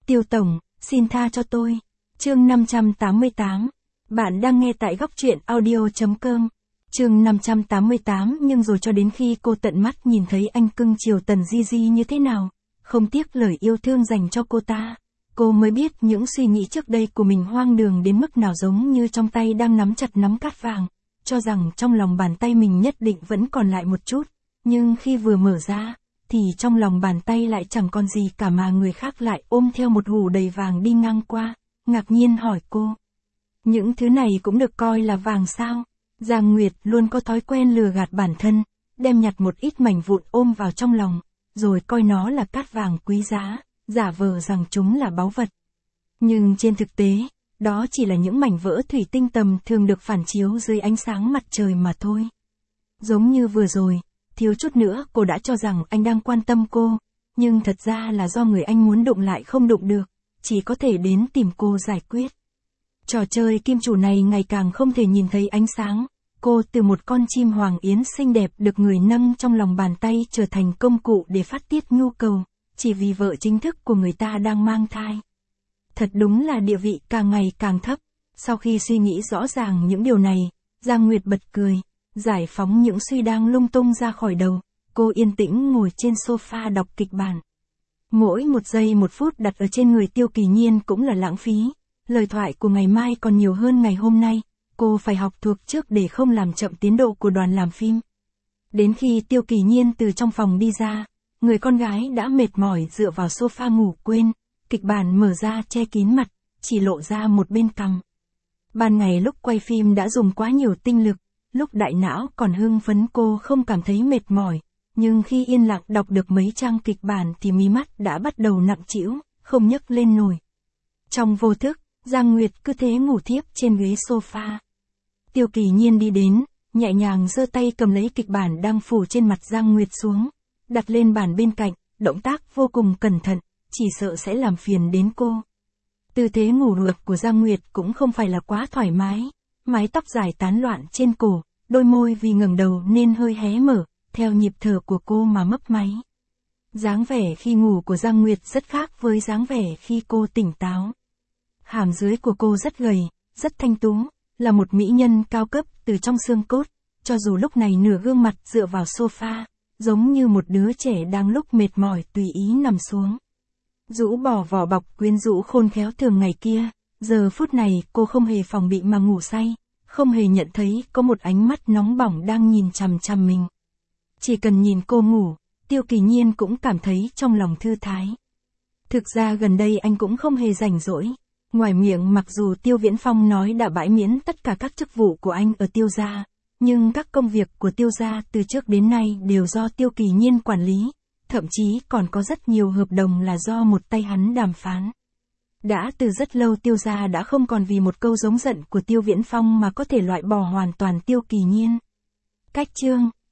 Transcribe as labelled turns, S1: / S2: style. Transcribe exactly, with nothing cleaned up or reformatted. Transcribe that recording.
S1: Tiêu Tổng, xin tha cho tôi. Chương năm trăm tám mươi tám. Bạn đang nghe tại góc truyện audio chấm com. Chương năm trăm tám mươi tám. Nhưng rồi cho đến khi cô tận mắt nhìn thấy anh cưng chiều Tần Di Di như thế nào, không tiếc lời yêu thương dành cho cô ta, cô mới biết những suy nghĩ trước đây của mình hoang đường đến mức nào, giống như trong tay đang nắm chặt nắm cát vàng, cho rằng trong lòng bàn tay mình nhất định vẫn còn lại một chút, nhưng khi vừa mở ra, thì trong lòng bàn tay lại chẳng còn gì cả, mà người khác lại ôm theo một hũ đầy vàng đi ngang qua, ngạc nhiên hỏi cô. Những thứ này cũng được coi là vàng sao? Giang Nguyệt luôn có thói quen lừa gạt bản thân, đem nhặt một ít mảnh vụn ôm vào trong lòng, rồi coi nó là cát vàng quý giá, giả vờ rằng chúng là báu vật. Nhưng trên thực tế, đó chỉ là những mảnh vỡ thủy tinh tầm thường được phản chiếu dưới ánh sáng mặt trời mà thôi. Giống như vừa rồi, thiếu chút nữa cô đã cho rằng anh đang quan tâm cô, nhưng thật ra là do người anh muốn đụng lại không đụng được, chỉ có thể đến tìm cô giải quyết. Trò chơi kim chủ này ngày càng không thể nhìn thấy ánh sáng, cô từ một con chim hoàng yến xinh đẹp được người nâng trong lòng bàn tay trở thành công cụ để phát tiết nhu cầu, chỉ vì vợ chính thức của người ta đang mang thai. Thật đúng là địa vị càng ngày càng thấp. Sau khi suy nghĩ rõ ràng những điều này, Giang Nguyệt bật cười, giải phóng những suy đang lung tung ra khỏi đầu, cô yên tĩnh ngồi trên sofa đọc kịch bản. Mỗi một giây một phút đặt ở trên người Tiêu Kỳ Nhiên cũng là lãng phí, lời thoại của ngày mai còn nhiều hơn ngày hôm nay, cô phải học thuộc trước để không làm chậm tiến độ của đoàn làm phim. Đến khi Tiêu Kỳ Nhiên từ trong phòng đi ra, người con gái đã mệt mỏi dựa vào sofa ngủ quên, kịch bản mở ra che kín mặt, chỉ lộ ra một bên cằm. Ban ngày lúc quay phim đã dùng quá nhiều tinh lực, lúc đại não còn hưng phấn cô không cảm thấy mệt mỏi, nhưng khi yên lặng đọc được mấy trang kịch bản thì mí mắt đã bắt đầu nặng trĩu, không nhấc lên nổi. Trong vô thức, Giang Nguyệt cứ thế ngủ thiếp trên ghế sofa. Tiêu Kỳ Nhiên đi đến, nhẹ nhàng giơ tay cầm lấy kịch bản đang phủ trên mặt Giang Nguyệt xuống, đặt lên bàn bên cạnh, động tác vô cùng cẩn thận, chỉ sợ sẽ làm phiền đến cô. Tư thế ngủ ngược của Giang Nguyệt cũng không phải là quá thoải mái, mái tóc dài tán loạn trên cổ, đôi môi vì ngẩng đầu nên hơi hé mở, theo nhịp thở của cô mà mấp máy. Dáng vẻ khi ngủ của Giang Nguyệt rất khác với dáng vẻ khi cô tỉnh táo. Hàm dưới của cô rất gầy, rất thanh tú, là một mỹ nhân cao cấp từ trong xương cốt, cho dù lúc này nửa gương mặt dựa vào sofa, giống như một đứa trẻ đang lúc mệt mỏi tùy ý nằm xuống. Rũ bỏ vỏ bọc quyến rũ khôn khéo thường ngày kia, giờ phút này cô không hề phòng bị mà ngủ say, không hề nhận thấy có một ánh mắt nóng bỏng đang nhìn chằm chằm mình. Chỉ cần nhìn cô ngủ, Tiêu Kỳ Nhiên cũng cảm thấy trong lòng thư thái. Thực ra gần đây anh cũng không hề rảnh rỗi. Ngoài miệng mặc dù Tiêu Viễn Phong nói đã bãi miễn tất cả các chức vụ của anh ở Tiêu gia, nhưng các công việc của Tiêu gia từ trước đến nay đều do Tiêu Kỳ Nhiên quản lý, thậm chí còn có rất nhiều hợp đồng là do một tay hắn đàm phán. Đã từ rất lâu Tiêu gia đã không còn vì một câu giống giận của Tiêu Viễn Phong mà có thể loại bỏ hoàn toàn Tiêu Kỳ Nhiên. Cách chương